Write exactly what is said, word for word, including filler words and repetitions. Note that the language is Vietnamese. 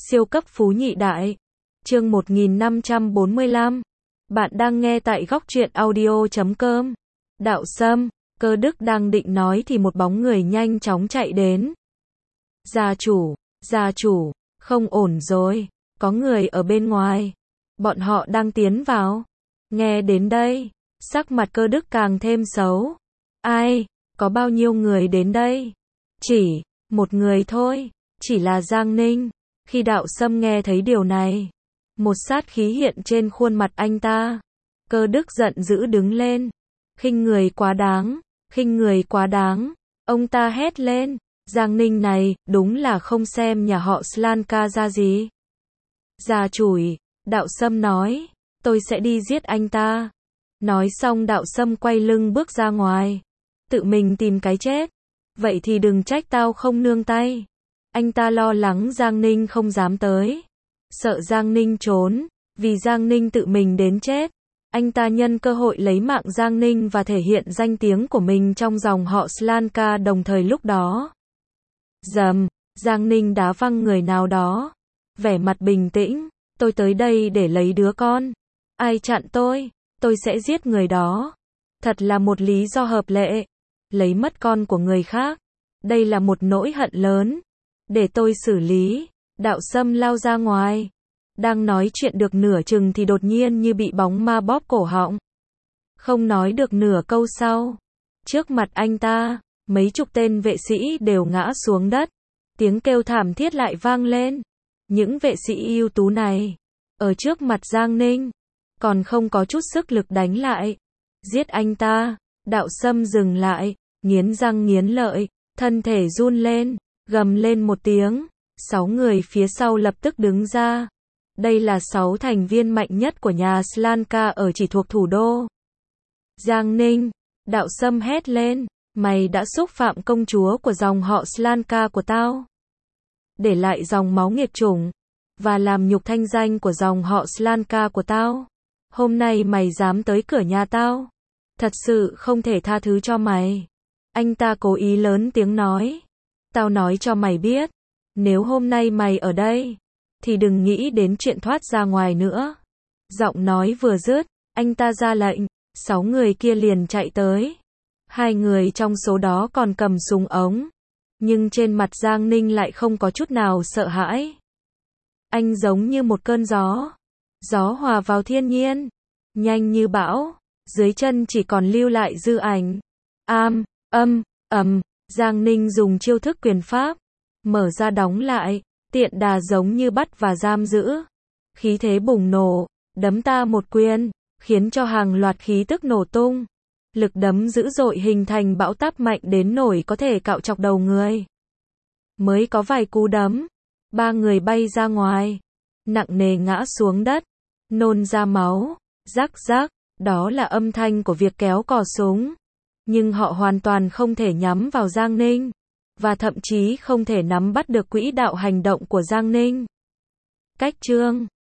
Siêu cấp phú nhị đại. Chương một nghìn năm trăm bốn mươi lăm. Bạn đang nghe tại góc truyện audio chấm com. Đạo Sâm, Cơ Đức đang định nói thì một bóng người nhanh chóng chạy đến. Gia chủ, gia chủ, không ổn rồi, có người ở bên ngoài. Bọn họ đang tiến vào. Nghe đến đây, sắc mặt Cơ Đức càng thêm xấu. Ai, có bao nhiêu người đến đây? Chỉ, một người thôi, chỉ là Giang Ninh. Khi Đạo Sâm nghe thấy điều này, một sát khí hiện trên khuôn mặt anh ta. Cơ Đức giận dữ đứng lên. Khinh người quá đáng, khinh người quá đáng. Ông ta hét lên, Giang Ninh này, đúng là không xem nhà họ Slanka ra gì. Gia chủi, Đạo Sâm nói, tôi sẽ đi giết anh ta. Nói xong Đạo Sâm quay lưng bước ra ngoài. Tự mình tìm cái chết. Vậy thì đừng trách tao không nương tay. Anh ta lo lắng Giang Ninh không dám tới. Sợ Giang Ninh trốn, vì Giang Ninh tự mình đến chết. Anh ta nhân cơ hội lấy mạng Giang Ninh và thể hiện danh tiếng của mình trong dòng họ Slanka đồng thời lúc đó. Dầm, Giang Ninh đá văng người nào đó. Vẻ mặt bình tĩnh, tôi tới đây để lấy đứa con. Ai chặn tôi, tôi sẽ giết người đó. Thật là một lý do hợp lệ. Lấy mất con của người khác. Đây là một nỗi hận lớn. Để tôi xử lý. Đạo Sâm lao ra ngoài. Đang nói chuyện được nửa chừng thì đột nhiên như bị bóng ma bóp cổ họng. Không nói được nửa câu sau. Trước mặt anh ta, mấy chục tên vệ sĩ đều ngã xuống đất. Tiếng kêu thảm thiết lại vang lên. Những vệ sĩ ưu tú này, ở trước mặt Giang Ninh, còn không có chút sức lực đánh lại. Giết anh ta. Đạo Sâm dừng lại, nghiến răng nghiến lợi, thân thể run lên, gầm lên một tiếng. Sáu người phía sau lập tức đứng ra. Đây là sáu thành viên mạnh nhất của nhà Slanka ở chỉ thuộc thủ đô. Giang Ninh, Đạo Sâm hét lên, mày đã xúc phạm công chúa của dòng họ Slanka của tao. Để lại dòng máu nghiệt chủng, và làm nhục thanh danh của dòng họ Slanka của tao. Hôm nay mày dám tới cửa nhà tao. Thật sự không thể tha thứ cho mày. Anh ta cố ý lớn tiếng nói. Tao nói cho mày biết. Nếu hôm nay mày ở đây, thì đừng nghĩ đến chuyện thoát ra ngoài nữa. Giọng nói vừa dứt, anh ta ra lệnh, sáu người kia liền chạy tới. Hai người trong số đó còn cầm súng ống. Nhưng trên mặt Giang Ninh lại không có chút nào sợ hãi. Anh giống như một cơn gió. Gió hòa vào thiên nhiên. Nhanh như bão. Dưới chân chỉ còn lưu lại dư ảnh. Am, âm, ầm. Giang Ninh dùng chiêu thức quyền pháp. Mở ra đóng lại. Tiện đà giống như bắt và giam giữ. Khí thế bùng nổ. Đấm ta một quyền. Khiến cho hàng loạt khí tức nổ tung. Lực đấm dữ dội hình thành bão táp mạnh đến nổi có thể cạo chọc đầu người. Mới có vài cú đấm. Ba người bay ra ngoài. Nặng nề ngã xuống đất. Nôn ra máu. Rắc rắc. Đó là âm thanh của việc kéo cò súng. Nhưng họ hoàn toàn không thể nhắm vào Giang Ninh. Và thậm chí không thể nắm bắt được quỹ đạo hành động của Giang Ninh. Cách chương